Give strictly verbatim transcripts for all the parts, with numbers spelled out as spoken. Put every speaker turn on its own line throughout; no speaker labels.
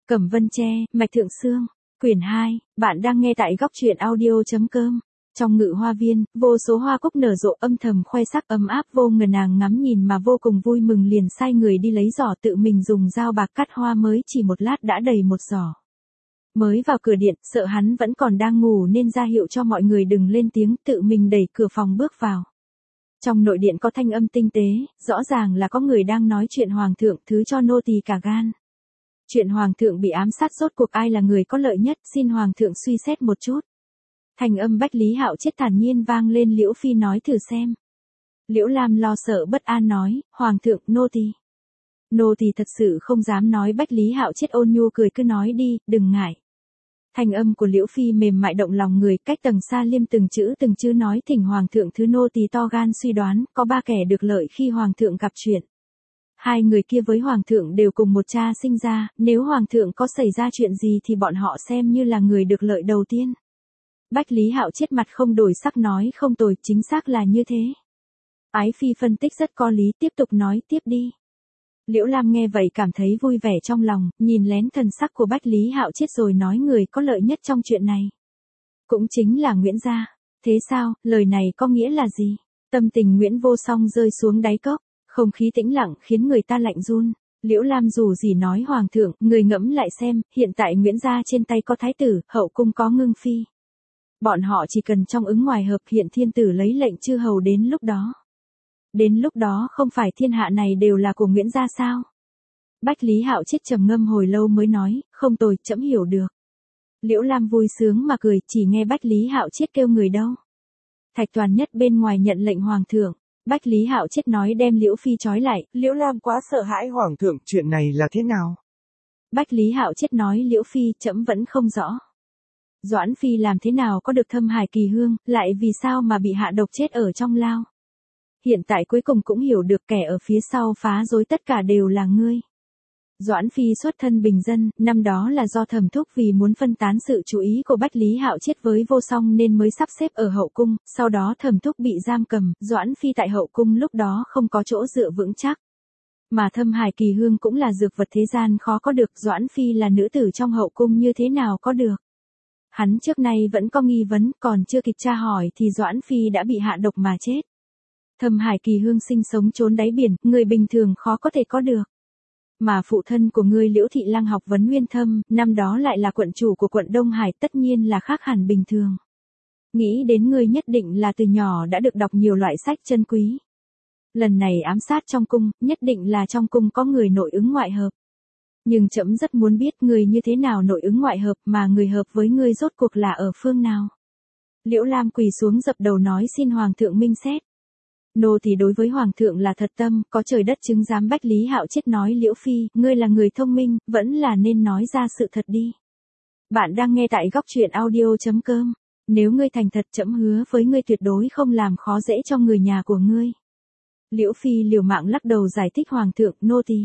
Cẩm Vân Tre, Mạch Thượng Sương, quyển hai, bạn đang nghe tại góc truyện audio.com. Trong ngự hoa viên, vô số hoa cúc nở rộ âm thầm khoe sắc ấm áp vô ngờ, nàng ngắm nhìn mà vô cùng vui mừng, liền sai người đi lấy giỏ tự mình dùng dao bạc cắt hoa, mới chỉ một lát đã đầy một giỏ. Mới vào cửa điện, sợ hắn vẫn còn đang ngủ nên ra hiệu cho mọi người đừng lên tiếng, tự mình đẩy cửa phòng bước vào. Trong nội điện có thanh âm tinh tế, rõ ràng là có người đang nói chuyện. Hoàng thượng thứ cho nô tỳ cả gan. Chuyện hoàng thượng bị ám sát rốt cuộc ai là người có lợi nhất, xin hoàng thượng suy xét một chút. Thành âm Bách Lý Hạo Chết thản nhiên vang lên. Liễu Phi nói thử xem. Liễu Lam lo sợ bất an nói, hoàng thượng, nô tỳ. Nô tỳ thật sự không dám nói. Bách Lý Hạo Chết ôn nhu cười, cứ nói đi, đừng ngại. Thành âm của Liễu Phi mềm mại động lòng người, cách tầng xa liêm từng chữ từng chữ nói, thỉnh hoàng thượng thứ nô tỳ to gan suy đoán, có ba kẻ được lợi khi hoàng thượng gặp chuyện. Hai người kia với hoàng thượng đều cùng một cha sinh ra, nếu hoàng thượng có xảy ra chuyện gì thì bọn họ xem như là người được lợi đầu tiên. Bách Lý Hạo Chết mặt không đổi sắc nói, không tồi, chính xác là như thế. Ái Phi phân tích rất có lý, tiếp tục nói tiếp đi. Liễu Lam nghe vậy cảm thấy vui vẻ trong lòng, nhìn lén thần sắc của Bách Lý Hạo Chết rồi nói, người có lợi nhất trong chuyện này cũng chính là Nguyễn gia. Thế sao, lời này có nghĩa là gì? Tâm tình Nguyễn Vô Song rơi xuống đáy cốc, không khí tĩnh lặng khiến người ta lạnh run. Liễu Lam dù gì nói, hoàng thượng, người ngẫm lại xem, hiện tại Nguyễn gia trên tay có thái tử, hậu cung có Ngưng Phi. Bọn họ chỉ cần trong ứng ngoài hợp, hiện thiên tử lấy lệnh chư hầu, đến lúc đó. Đến lúc đó không phải thiên hạ này đều là của Nguyễn gia sao? Bách Lý Hạo Chết trầm ngâm hồi lâu mới nói, không tồi, trẫm hiểu được. Liễu Lam vui sướng mà cười, chỉ nghe Bách Lý Hạo Chết kêu người đâu. Thạch Toàn Nhất bên ngoài nhận lệnh hoàng thượng. Bách Lý Hạo Chết nói, đem Liễu Phi trói lại.
Liễu Lam quá sợ hãi, hoàng thượng, chuyện này là thế nào?
Bách Lý Hạo Chết nói, Liễu Phi, trẫm vẫn không rõ. Doãn Phi làm thế nào có được Thâm Hải Kỳ Hương, lại vì sao mà bị hạ độc chết ở trong lao? Hiện tại cuối cùng cũng hiểu được, kẻ ở phía sau phá rối tất cả đều là ngươi. Doãn Phi xuất thân bình dân, năm đó là do Thẩm Thúc vì muốn phân tán sự chú ý của Bách Lý Hạo Chết với Vô Song nên mới sắp xếp ở hậu cung, sau đó Thẩm Thúc bị giam cầm, Doãn Phi tại hậu cung lúc đó không có chỗ dựa vững chắc. Mà Thâm Hải Kỳ Hương cũng là dược vật thế gian khó có được, Doãn Phi là nữ tử trong hậu cung như thế nào có được. Hắn trước nay vẫn có nghi vấn, còn chưa kịp tra hỏi thì Doãn Phi đã bị hạ độc mà chết. Thâm Hải Kỳ Hương sinh sống chốn đáy biển, người bình thường khó có thể có được. Mà phụ thân của ngươi Liễu Thị Lăng học vấn uyên thâm, năm đó lại là quận chủ của quận Đông Hải, tất nhiên là khác hẳn bình thường. Nghĩ đến ngươi nhất định là từ nhỏ đã được đọc nhiều loại sách chân quý. Lần này ám sát trong cung, nhất định là trong cung có người nội ứng ngoại hợp. Nhưng trẫm rất muốn biết người như thế nào nội ứng ngoại hợp, mà người hợp với ngươi rốt cuộc là ở phương nào. Liễu Lam quỳ xuống dập đầu nói, xin hoàng thượng minh xét. Nô thì đối với hoàng thượng là thật tâm, có trời đất chứng giám. Bách Lý Hạo Chết nói, Liễu Phi, ngươi là người thông minh, vẫn là nên nói ra sự thật đi. Bạn đang nghe tại góc truyện audio.com. Nếu ngươi thành thật, trẫm hứa với ngươi tuyệt đối không làm khó dễ cho người nhà của ngươi. Liễu Phi liều mạng lắc đầu giải thích, hoàng thượng, nô tỳ.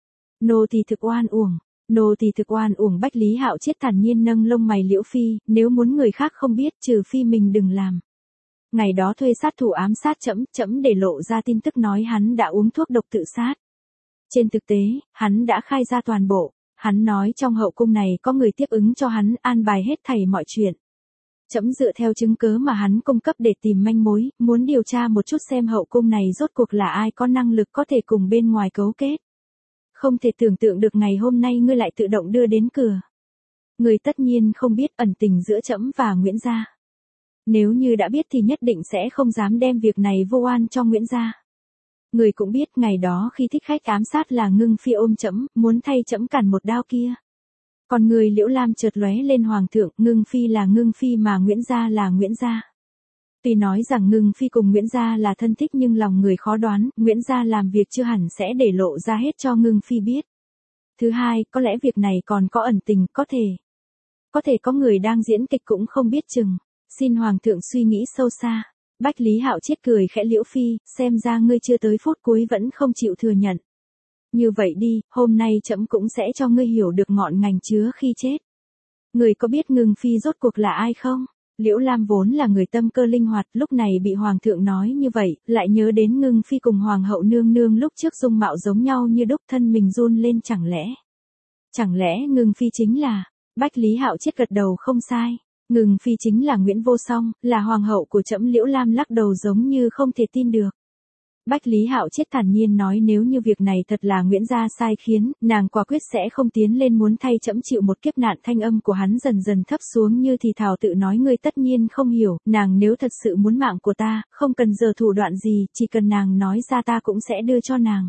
Nô tỳ thực oan uổng, nô tỳ thực oan uổng. Bách Lý Hạo Chết thản nhiên nâng lông mày, Liễu Phi, nếu muốn người khác không biết, trừ phi mình đừng làm. Ngày đó thuê sát thủ ám sát trẫm, trẫm để lộ ra tin tức nói hắn đã uống thuốc độc tự sát. Trên thực tế, hắn đã khai ra toàn bộ, hắn nói trong hậu cung này có người tiếp ứng cho hắn, an bài hết thảy mọi chuyện. Trẫm dựa theo chứng cớ mà hắn cung cấp để tìm manh mối, muốn điều tra một chút xem hậu cung này rốt cuộc là ai có năng lực có thể cùng bên ngoài cấu kết. Không thể tưởng tượng được ngày hôm nay ngươi lại tự động đưa đến cửa. Ngươi tất nhiên không biết ẩn tình giữa trẫm và Nguyễn gia. Nếu như đã biết thì nhất định sẽ không dám đem việc này vô oan cho Nguyễn gia. Người cũng biết ngày đó khi thích khách ám sát là Ngưng Phi ôm trẫm, muốn thay trẫm cản một đao kia. Còn người Liễu Lam chợt lóe lên, hoàng thượng, Ngưng Phi là Ngưng Phi mà Nguyễn gia là Nguyễn gia. Tuy nói rằng Ngưng Phi cùng Nguyễn gia là thân thích nhưng lòng người khó đoán, Nguyễn gia làm việc chưa hẳn sẽ để lộ ra hết cho Ngưng Phi biết. Thứ hai, có lẽ việc này còn có ẩn tình, có thể. Có thể có người đang diễn kịch cũng không biết chừng. Xin hoàng thượng suy nghĩ sâu xa. Bách Lý Hạo Chết cười khẽ, Liễu Phi, xem ra ngươi chưa tới phút cuối vẫn không chịu thừa nhận. Như vậy đi, hôm nay trẫm cũng sẽ cho ngươi hiểu được ngọn ngành chứa khi chết. Ngươi có biết Ngưng Phi rốt cuộc là ai không? Liễu Lam vốn là người tâm cơ linh hoạt, lúc này bị hoàng thượng nói như vậy, lại nhớ đến Ngưng Phi cùng hoàng hậu nương nương lúc trước dung mạo giống nhau như đúc, thân mình run lên, chẳng lẽ Chẳng lẽ Ngưng Phi chính là... Bách Lý Hạo Chết gật đầu không sai. Ngưng Phi chính là Nguyễn Vô Song, là hoàng hậu của trẫm. Liễu Lam lắc đầu giống như không thể tin được. Bách Lý Hạo Chết thản nhiên nói nếu như việc này thật là Nguyễn gia sai khiến, nàng quả quyết sẽ không tiến lên muốn thay trẫm chịu một kiếp nạn. Thanh âm của hắn dần dần thấp xuống như thì thào tự nói ngươi tất nhiên không hiểu, nàng nếu thật sự muốn mạng của ta, không cần giờ thủ đoạn gì, chỉ cần nàng nói ra ta cũng sẽ đưa cho nàng.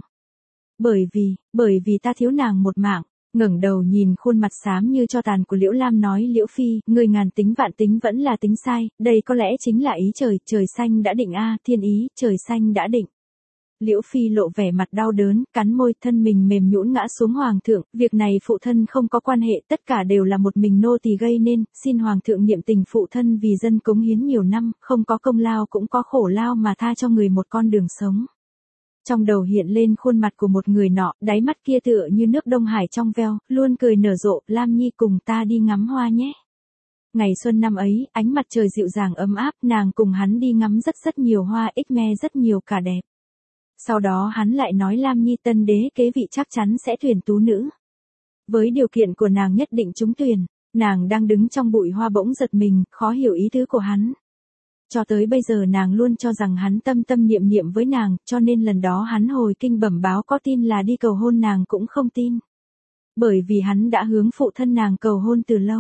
Bởi vì, bởi vì ta thiếu nàng một mạng. Ngẩng đầu nhìn khuôn mặt xám như tro tàn của Liễu Lam nói Liễu Phi, người ngàn tính vạn tính vẫn là tính sai, đây có lẽ chính là ý trời, trời xanh đã định a, thiên ý, trời xanh đã định. Liễu Phi lộ vẻ mặt đau đớn, cắn môi, thân mình mềm nhũn ngã xuống hoàng thượng, việc này phụ thân không có quan hệ, tất cả đều là một mình nô tỳ gây nên, xin hoàng thượng niệm tình phụ thân vì dân cống hiến nhiều năm, không có công lao cũng có khổ lao mà tha cho người một con đường sống. Trong đầu hiện lên khuôn mặt của một người nọ, đáy mắt kia tựa như nước Đông Hải trong veo, luôn cười nở rộ, Lam Nhi cùng ta đi ngắm hoa nhé. Ngày xuân năm ấy, ánh mặt trời dịu dàng ấm áp, nàng cùng hắn đi ngắm rất rất nhiều hoa, ích me rất nhiều cả đẹp. Sau đó hắn lại nói Lam Nhi tân đế kế vị chắc chắn sẽ tuyển tú nữ. Với điều kiện của nàng nhất định trúng tuyển, nàng đang đứng trong bụi hoa bỗng giật mình, khó hiểu ý tứ của hắn. Cho tới bây giờ nàng luôn cho rằng hắn tâm tâm niệm niệm với nàng, cho nên lần đó hắn hồi kinh bẩm báo có tin là đi cầu hôn nàng cũng không tin. Bởi vì hắn đã hướng phụ thân nàng cầu hôn từ lâu.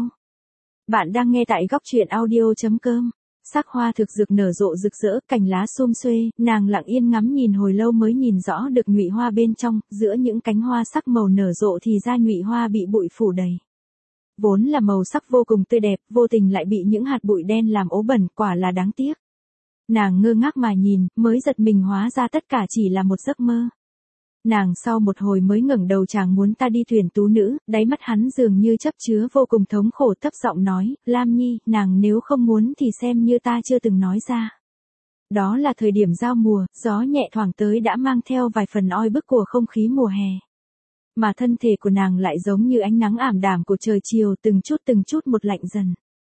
Bạn đang nghe tại góc truyện audio chấm com. Sắc hoa thực dược nở rộ rực rỡ, cành lá xum xuê, nàng lặng yên ngắm nhìn hồi lâu mới nhìn rõ được nhụy hoa bên trong, giữa những cánh hoa sắc màu nở rộ thì ra nhụy hoa bị bụi phủ đầy. Vốn là màu sắc vô cùng tươi đẹp, vô tình lại bị những hạt bụi đen làm ố bẩn, quả là đáng tiếc. Nàng ngơ ngác mà nhìn, mới giật mình hóa ra tất cả chỉ là một giấc mơ. Nàng sau một hồi mới ngẩng đầu chàng muốn ta đi tuyển tú nữ, đáy mắt hắn dường như chấp chứa vô cùng thống khổ thấp giọng nói, Lam Nhi, nàng nếu không muốn thì xem như ta chưa từng nói ra. Đó là thời điểm giao mùa, gió nhẹ thoảng tới đã mang theo vài phần oi bức của không khí mùa hè. Mà thân thể của nàng lại giống như ánh nắng ảm đạm của trời chiều từng chút từng chút một lạnh dần.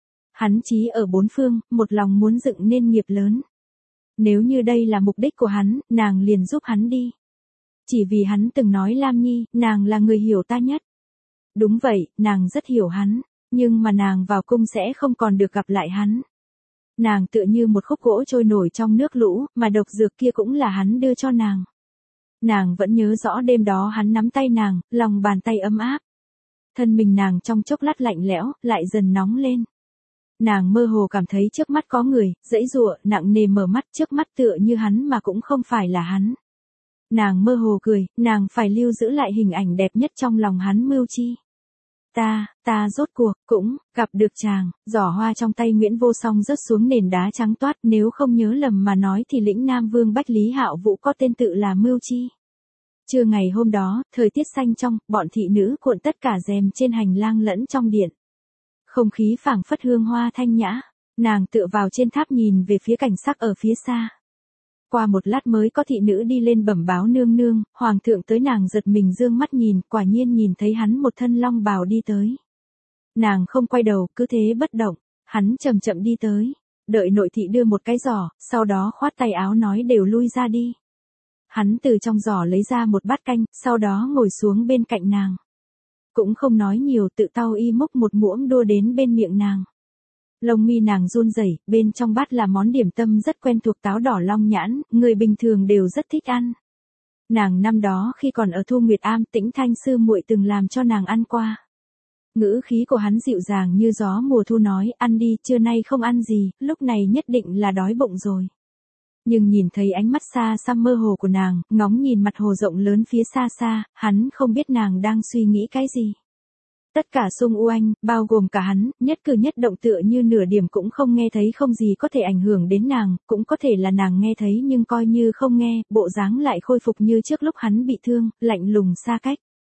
Hắn chí ở bốn phương, một lòng muốn dựng nên nghiệp lớn. Nếu như đây là mục đích của hắn, nàng liền giúp hắn đi. Chỉ vì hắn từng nói Lam Nhi, nàng là người hiểu ta nhất. Đúng vậy, nàng rất hiểu hắn, nhưng mà nàng vào cung sẽ không còn được gặp lại hắn. Nàng tựa như một khúc gỗ trôi nổi trong nước lũ, mà độc dược kia cũng là hắn đưa cho nàng. Nàng vẫn nhớ rõ đêm đó hắn nắm tay nàng, lòng bàn tay ấm áp. Thân mình nàng trong chốc lát lạnh lẽo, lại dần nóng lên. Nàng mơ hồ cảm thấy trước mắt có người, dãy dụa, nặng nề mở mắt trước mắt tựa như hắn mà cũng không phải là hắn. Nàng mơ hồ cười, nàng phải lưu giữ lại hình ảnh đẹp nhất trong lòng hắn mưu chi. Ta, ta rốt cuộc, cũng, gặp được chàng, giỏ hoa trong tay Nguyễn Vô Song rớt xuống nền đá trắng toát, nếu không nhớ lầm mà nói thì lĩnh Nam Vương Bách Lý Hạo Vũ có tên tự là Mưu Chi. Trưa ngày hôm đó, thời tiết xanh trong, bọn thị nữ cuộn tất cả rèm trên hành lang lẫn trong điện. Không khí phảng phất hương hoa thanh nhã, nàng tựa vào trên tháp nhìn về phía cảnh sắc ở phía xa. Qua một lát mới có thị nữ đi lên bẩm báo nương nương, hoàng thượng tới. Nàng giật mình dương mắt nhìn, quả nhiên nhìn thấy hắn một thân long bào đi tới. Nàng không quay đầu, cứ thế bất động, hắn chậm chậm đi tới, đợi nội thị đưa một cái giỏ, sau đó khoát tay áo nói đều lui ra đi. Hắn từ trong giỏ lấy ra một bát canh, sau đó ngồi xuống bên cạnh nàng. Cũng không nói nhiều, tự tau y múc một muỗng đua đến bên miệng nàng. Lông mi nàng run rẩy, bên trong bát là món điểm tâm rất quen thuộc táo đỏ long nhãn, người bình thường đều rất thích ăn. Nàng năm đó khi còn ở Thu Nguyệt Am, Tĩnh Thanh sư muội từng làm cho nàng ăn qua. Ngữ khí của hắn dịu dàng như gió mùa thu nói, ăn đi, trưa nay không ăn gì, lúc này nhất định là đói bụng rồi. Nhưng nhìn thấy ánh mắt xa xăm mơ hồ của nàng, ngóng nhìn mặt hồ rộng lớn phía xa xa, hắn không biết nàng đang suy nghĩ cái gì. Tất cả xung quanh, bao gồm cả hắn, nhất cử nhất động tựa như nửa điểm cũng không nghe thấy, không gì có thể ảnh hưởng đến nàng, cũng có thể là nàng nghe thấy nhưng coi như không nghe, bộ dáng lại khôi phục như trước lúc hắn bị thương, lạnh lùng xa cách.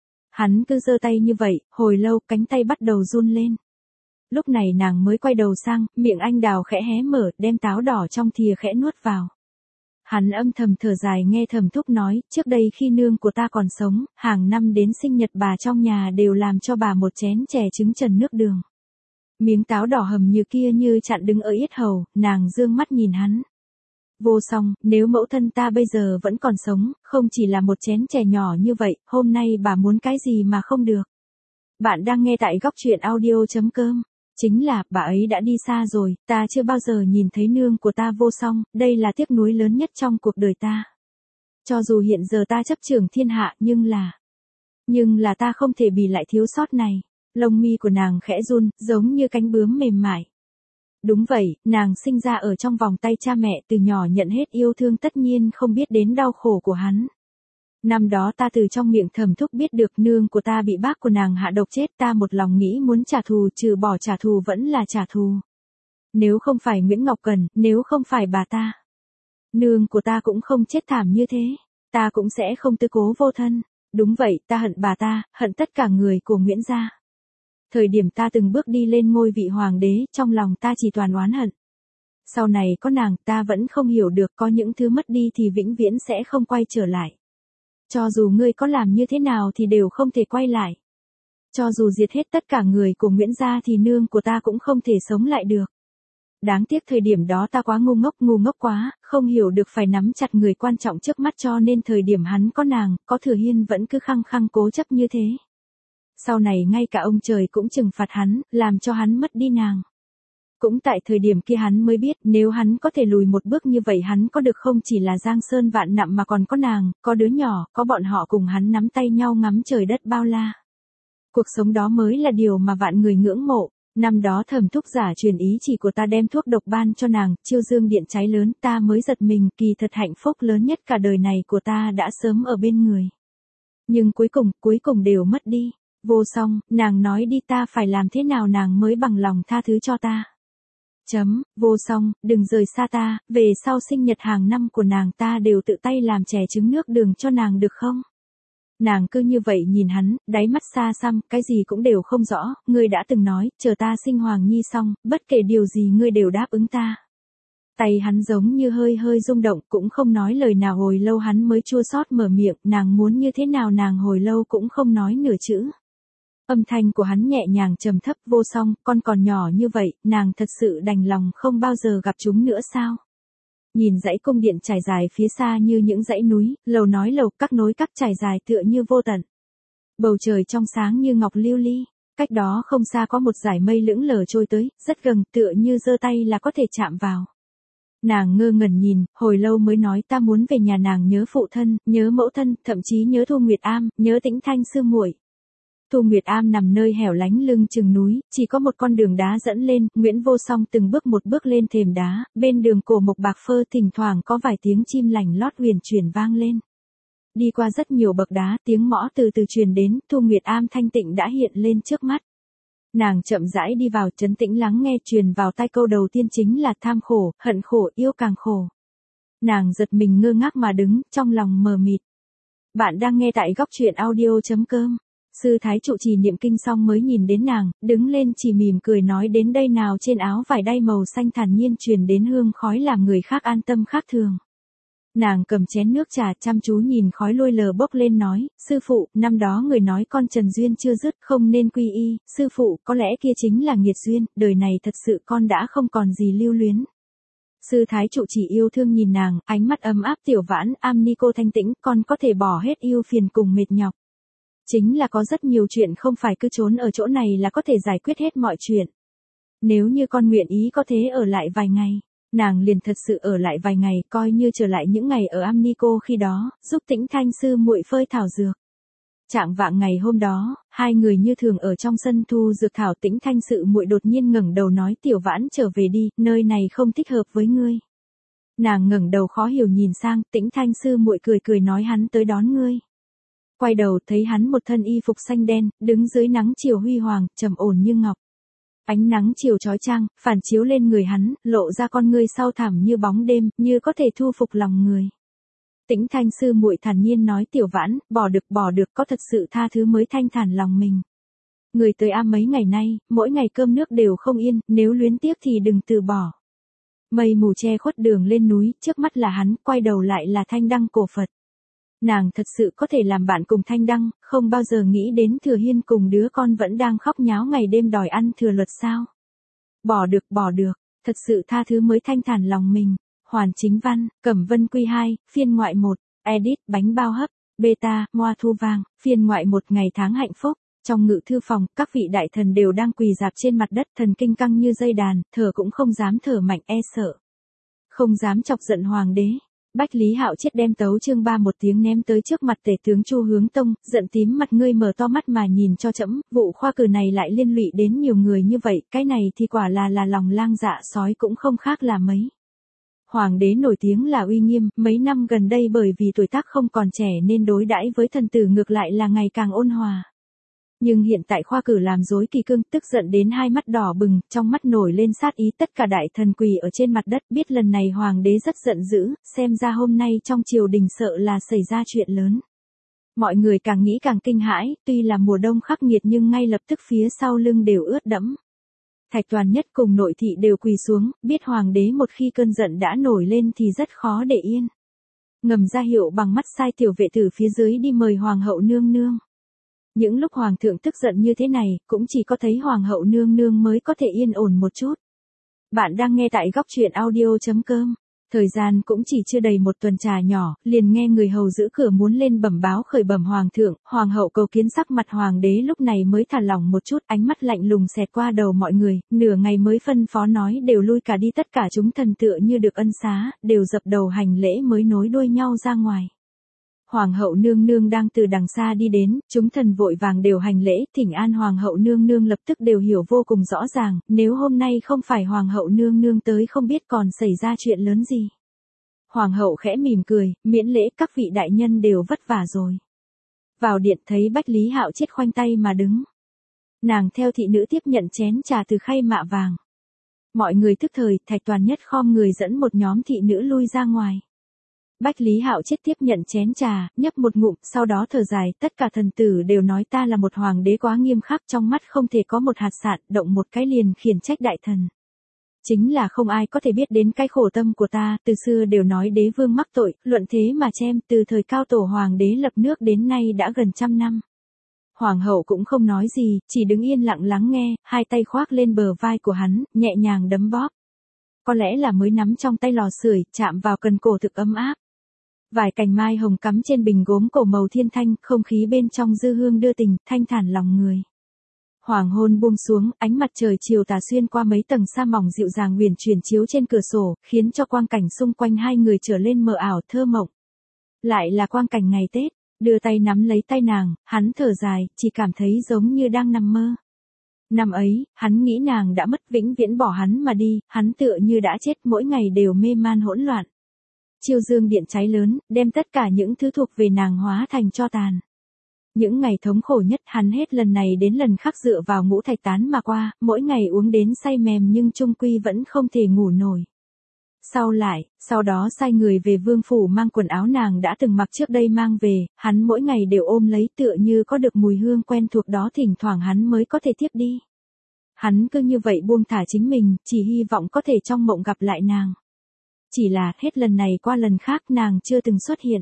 Hắn cứ giơ tay như vậy, hồi lâu cánh tay bắt đầu run lên. Lúc này nàng mới quay đầu sang, miệng anh đào khẽ hé mở, đem táo đỏ trong thìa khẽ nuốt vào. Hắn âm thầm thở dài nghe thầm thúc nói, trước đây khi nương của ta còn sống, hàng năm đến sinh nhật bà trong nhà đều làm cho bà một chén chè trứng trần nước đường. Miếng táo đỏ hầm như kia như chặn đứng ở yết hầu, nàng dương mắt nhìn hắn. Vô Song, nếu mẫu thân ta bây giờ vẫn còn sống, không chỉ là một chén chè nhỏ như vậy, hôm nay bà muốn cái gì mà không được. Bạn đang nghe tại góc truyện audio.com. Chính là, bà ấy đã đi xa rồi, ta chưa bao giờ nhìn thấy nương của ta vô song, đây là tiếc nuối lớn nhất trong cuộc đời ta. Cho dù hiện giờ ta chấp trưởng thiên hạ, nhưng là... Nhưng là ta không thể bị lại thiếu sót này. Lông mi của nàng khẽ run, giống như cánh bướm mềm mại. Đúng vậy, nàng sinh ra ở trong vòng tay cha mẹ, từ nhỏ nhận hết yêu thương, tất nhiên không biết đến đau khổ của hắn. Năm đó ta từ trong miệng thầm thúc biết được nương của ta bị bác của nàng hạ độc chết, ta một lòng nghĩ muốn trả thù, trừ bỏ trả thù vẫn là trả thù. Nếu không phải Nguyễn Ngọc Cần, nếu không phải bà ta, nương của ta cũng không chết thảm như thế, ta cũng sẽ không tư cố vô thân. Đúng vậy, ta hận bà ta, hận tất cả người của Nguyễn gia. Thời điểm ta từng bước đi lên ngôi vị hoàng đế, trong lòng ta chỉ toàn oán hận. Sau này có nàng, ta vẫn không hiểu được, có những thứ mất đi thì vĩnh viễn sẽ không quay trở lại. Cho dù ngươi có làm như thế nào thì đều không thể quay lại. Cho dù diệt hết tất cả người của Nguyễn gia thì nương của ta cũng không thể sống lại được. Đáng tiếc thời điểm đó ta quá ngu ngốc, ngu ngốc quá, không hiểu được phải nắm chặt người quan trọng trước mắt, cho nên thời điểm hắn có nàng, có Thừa Hiên vẫn cứ khăng khăng cố chấp như thế. Sau này ngay cả ông trời cũng trừng phạt hắn, làm cho hắn mất đi nàng. Cũng tại thời điểm kia hắn mới biết, nếu hắn có thể lùi một bước như vậy hắn có được không chỉ là giang sơn vạn nặm mà còn có nàng, có đứa nhỏ, có bọn họ cùng hắn nắm tay nhau ngắm trời đất bao la. Cuộc sống đó mới là điều mà vạn người ngưỡng mộ. Năm đó thẩm thúc giả truyền ý chỉ của ta đem thuốc độc ban cho nàng, chiêu dương điện cháy lớn, ta mới giật mình, kỳ thật hạnh phúc lớn nhất cả đời này của ta đã sớm ở bên người. Nhưng cuối cùng, cuối cùng đều mất đi. Vô song, nàng nói đi, ta phải làm thế nào nàng mới bằng lòng tha thứ cho ta. Chấm, vô song, đừng rời xa ta, về sau sinh nhật hàng năm của nàng ta đều tự tay làm chè trứng nước đường cho nàng được không? Nàng cứ như vậy nhìn hắn, đáy mắt xa xăm, cái gì cũng đều không rõ, ngươi đã từng nói, chờ ta sinh hoàng nhi xong, bất kể điều gì ngươi đều đáp ứng ta. Tay hắn giống như hơi hơi rung động, cũng không nói lời nào, hồi lâu hắn mới chua xót mở miệng, nàng muốn như thế nào nàng hồi lâu cũng không nói nửa chữ. Âm thanh của hắn nhẹ nhàng trầm thấp, vô song, con còn nhỏ như vậy, nàng thật sự đành lòng không bao giờ gặp chúng nữa sao? Nhìn dãy cung điện trải dài phía xa như những dãy núi, lầu nói lầu, các nối các trải dài tựa như vô tận. Bầu trời trong sáng như ngọc lưu ly, cách đó không xa có một dải mây lững lờ trôi tới, rất gần, tựa như giơ tay là có thể chạm vào. Nàng ngơ ngẩn nhìn, hồi lâu mới nói, ta muốn về nhà. Nàng nhớ phụ thân, nhớ mẫu thân, thậm chí nhớ Thu Nguyệt Am, nhớ Tĩnh Thanh sư muội. Thu Nguyệt Am nằm nơi hẻo lánh lưng chừng núi, chỉ có một con đường đá dẫn lên, Nguyễn Vô Song từng bước một bước lên thềm đá, bên đường cổ mộc bạc phơ thỉnh thoảng có vài tiếng chim lành lót huyền chuyển vang lên. Đi qua rất nhiều bậc đá, tiếng mõ từ từ truyền đến, Thu Nguyệt Am thanh tịnh đã hiện lên trước mắt. Nàng chậm rãi đi vào, trấn tĩnh lắng nghe, truyền vào tai câu đầu tiên chính là tham khổ, hận khổ, yêu càng khổ. Nàng giật mình ngơ ngác mà đứng, trong lòng mờ mịt. Bạn đang nghe tại góc truyện audio.com. Sư thái trụ trì niệm kinh xong mới nhìn đến nàng, đứng lên chỉ mỉm cười nói, đến đây nào. Trên áo vải đay màu xanh thản nhiên truyền đến hương khói làm người khác an tâm khác thường. Nàng cầm chén nước trà chăm chú nhìn khói lôi lờ bốc lên nói, sư phụ, năm đó người nói con Trần Duyên chưa dứt không nên quy y, sư phụ, có lẽ kia chính là nghiệt duyên, đời này thật sự con đã không còn gì lưu luyến. Sư thái trụ trì yêu thương nhìn nàng, ánh mắt ấm áp, tiểu Vãn, am ni cô thanh tĩnh, con có thể bỏ hết yêu phiền cùng mệt nhọc. Chính là có rất nhiều chuyện không phải cứ trốn ở chỗ này là có thể giải quyết hết mọi chuyện. Nếu như con nguyện ý có thế ở lại vài ngày, nàng liền thật sự ở lại vài ngày, coi như trở lại những ngày ở Amnico khi đó, giúp Tĩnh Thanh sư muội phơi thảo dược. Trạng vạng ngày hôm đó, hai người như thường ở trong sân thu dược thảo. Tĩnh Thanh sự muội đột nhiên ngẩng đầu nói, tiểu Vãn trở về đi, nơi này không thích hợp với ngươi. Nàng ngẩng đầu khó hiểu nhìn sang, Tĩnh Thanh sư muội cười cười nói, hắn tới đón ngươi. Quay đầu thấy hắn một thân y phục xanh đen, đứng dưới nắng chiều huy hoàng, trầm ổn như ngọc. Ánh nắng chiều chói chang, phản chiếu lên người hắn, lộ ra con ngươi sâu thẳm như bóng đêm, như có thể thu phục lòng người. Tĩnh Thanh sư muội thản nhiên nói, tiểu Vãn, bỏ được bỏ được, có thật sự tha thứ mới thanh thản lòng mình. Người tới am mấy ngày nay, mỗi ngày cơm nước đều không yên, nếu luyến tiếc thì đừng từ bỏ. Mây mù che khuất đường lên núi, trước mắt là hắn, quay đầu lại là Thanh Đăng cổ Phật. Nàng thật sự có thể làm bạn cùng Thanh Đăng, không bao giờ nghĩ đến Thừa Hiên cùng đứa con vẫn đang khóc nháo ngày đêm đòi ăn thừa luật sao. Bỏ được bỏ được, thật sự tha thứ mới thanh thản lòng mình. Hoàn chính văn, Cẩm Vân Quy hai, phiên ngoại một, edit, bánh bao hấp, beta, moa thu vàng, phiên ngoại một, ngày tháng hạnh phúc. Trong ngự thư phòng, các vị đại thần đều đang quỳ rạp trên mặt đất, thần kinh căng như dây đàn, thở cũng không dám thở mạnh, e sợ. Không dám chọc giận hoàng đế. Bách Lý Hạo chết đem tấu chương ba một tiếng ném tới trước mặt tể tướng Chu Hướng Tông, giận tím mặt, ngươi mở to mắt mà nhìn cho trẫm, vụ khoa cử này lại liên lụy đến nhiều người như vậy, cái này thì quả là là lòng lang dạ sói cũng không khác là mấy. Hoàng đế nổi tiếng là uy nghiêm, mấy năm gần đây bởi vì tuổi tác không còn trẻ nên đối đãi với thần tử ngược lại là ngày càng ôn hòa. Nhưng hiện tại khoa cử làm rối kỳ cương, tức giận đến hai mắt đỏ bừng, trong mắt nổi lên sát ý, tất cả đại thần quỳ ở trên mặt đất, biết lần này hoàng đế rất giận dữ, xem ra hôm nay trong triều đình sợ là xảy ra chuyện lớn. Mọi người càng nghĩ càng kinh hãi, tuy là mùa đông khắc nghiệt nhưng ngay lập tức phía sau lưng đều ướt đẫm. Thạch Toàn Nhất cùng nội thị đều quỳ xuống, biết hoàng đế một khi cơn giận đã nổi lên thì rất khó để yên. Ngầm ra hiệu bằng mắt sai tiểu vệ tử phía dưới đi mời hoàng hậu nương nương. Những lúc hoàng thượng tức giận như thế này, cũng chỉ có thấy hoàng hậu nương nương mới có thể yên ổn một chút. Bạn đang nghe tại góc truyện audio chấm com. Thời gian cũng chỉ chưa đầy một tuần trà nhỏ, liền nghe người hầu giữ cửa muốn lên bẩm báo khởi bẩm hoàng thượng, hoàng hậu cầu kiến. Sắc mặt hoàng đế lúc này mới thả lỏng một chút, ánh mắt lạnh lùng xẹt qua đầu mọi người, nửa ngày mới phân phó nói đều lui cả đi, tất cả chúng thần tựa như được ân xá, đều dập đầu hành lễ mới nối đuôi nhau ra ngoài. Hoàng hậu nương nương đang từ đằng xa đi đến, chúng thần vội vàng đều hành lễ, thỉnh an hoàng hậu nương nương, lập tức đều hiểu vô cùng rõ ràng, nếu hôm nay không phải hoàng hậu nương nương tới không biết còn xảy ra chuyện lớn gì. Hoàng hậu khẽ mỉm cười, miễn lễ, các vị đại nhân đều vất vả rồi. Vào điện thấy Bách Lý Hạo chết khoanh tay mà đứng. Nàng theo thị nữ tiếp nhận chén trà từ khay mạ vàng. Mọi người tức thời, Thạch Toàn Nhất khom người dẫn một nhóm thị nữ lui ra ngoài. Bách Lý Hạo chết tiếp nhận chén trà, nhấp một ngụm, sau đó thở dài, tất cả thần tử đều nói ta là một hoàng đế quá nghiêm khắc, trong mắt không thể có một hạt sạn, động một cái liền khiển trách đại thần. Chính là không ai có thể biết đến cái khổ tâm của ta, từ xưa đều nói đế vương mắc tội, luận thế mà xem, từ thời cao tổ hoàng đế lập nước đến nay đã gần trăm năm. Hoàng hậu cũng không nói gì, chỉ đứng yên lặng lắng nghe, hai tay khoác lên bờ vai của hắn, nhẹ nhàng đấm bóp. Có lẽ là mới nắm trong tay lò sưởi, chạm vào cần cổ thực ấm áp. Vài cành mai hồng cắm trên bình gốm cổ màu thiên thanh, không khí bên trong dư hương đưa tình, thanh thản lòng người. Hoàng hôn buông xuống, ánh mặt trời chiều tà xuyên qua mấy tầng sa mỏng dịu dàng huyền chuyển chiếu trên cửa sổ, khiến cho quang cảnh xung quanh hai người trở lên mờ ảo thơ mộng. Lại là quang cảnh ngày Tết, đưa tay nắm lấy tay nàng, hắn thở dài, chỉ cảm thấy giống như đang nằm mơ. Năm ấy, hắn nghĩ nàng đã mất, vĩnh viễn bỏ hắn mà đi, hắn tựa như đã chết, mỗi ngày đều mê man hỗn loạn. Chiêu dương điện cháy lớn, đem tất cả những thứ thuộc về nàng hóa thành tro tàn. Những ngày thống khổ nhất hắn hết lần này đến lần khác dựa vào ngũ thạch tán mà qua, mỗi ngày uống đến say mềm nhưng chung quy vẫn không thể ngủ nổi. Sau lại, sau đó sai người về vương phủ mang quần áo nàng đã từng mặc trước đây mang về, hắn mỗi ngày đều ôm lấy tựa như có được mùi hương quen thuộc đó, thỉnh thoảng hắn mới có thể tiếp đi. Hắn cứ như vậy buông thả chính mình, chỉ hy vọng có thể trong mộng gặp lại nàng. Chỉ là, hết lần này qua lần khác nàng chưa từng xuất hiện.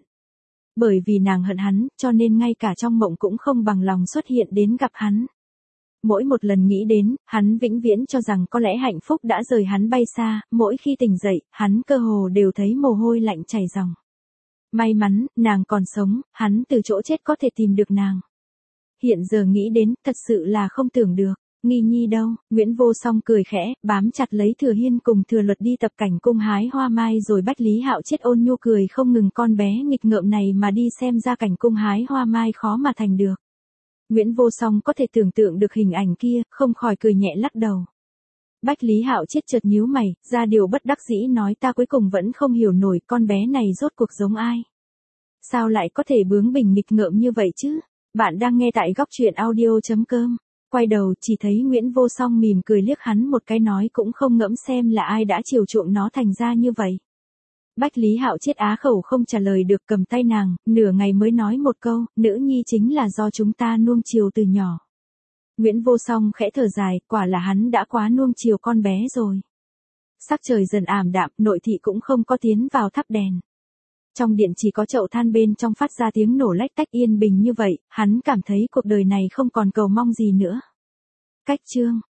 Bởi vì nàng hận hắn, cho nên ngay cả trong mộng cũng không bằng lòng xuất hiện đến gặp hắn. Mỗi một lần nghĩ đến, hắn vĩnh viễn cho rằng có lẽ hạnh phúc đã rời hắn bay xa, mỗi khi tỉnh dậy, hắn cơ hồ đều thấy mồ hôi lạnh chảy ròng. May mắn, nàng còn sống, hắn từ chỗ chết có thể tìm được nàng. Hiện giờ nghĩ đến, thật sự là không tưởng được. Nghi nhi đâu? Nguyễn Vô Song cười khẽ, bám chặt lấy Thừa Hiên cùng Thừa Luật đi tập cảnh cung hái hoa mai, rồi Bách Lý Hạo chết ôn nhu cười không ngừng, con bé nghịch ngợm này mà đi xem ra cảnh cung hái hoa mai khó mà thành được. Nguyễn Vô Song có thể tưởng tượng được hình ảnh kia, không khỏi cười nhẹ lắc đầu. Bách Lý Hạo chết chợt nhíu mày, ra điều bất đắc dĩ nói, ta cuối cùng vẫn không hiểu nổi con bé này rốt cuộc giống ai. Sao lại có thể bướng bỉnh nghịch ngợm như vậy chứ? Bạn đang nghe tại góc truyện audio chấm com. Quay đầu chỉ thấy Nguyễn Vô Song mỉm cười liếc hắn một cái, nói cũng không ngẫm xem là ai đã chiều chuộng nó thành ra như vậy. Bách Lý Hạo chết á khẩu không trả lời được, cầm tay nàng, nửa ngày mới nói một câu, nữ nhi chính là do chúng ta nuông chiều từ nhỏ. Nguyễn Vô Song khẽ thở dài, quả là hắn đã quá nuông chiều con bé rồi. Sắc trời dần ảm đạm, nội thị cũng không có tiến vào thắp đèn. Trong điện chỉ có chậu than bên trong phát ra tiếng nổ lách tách, yên bình như vậy, hắn cảm thấy cuộc đời này không còn cầu mong gì nữa. Cách chương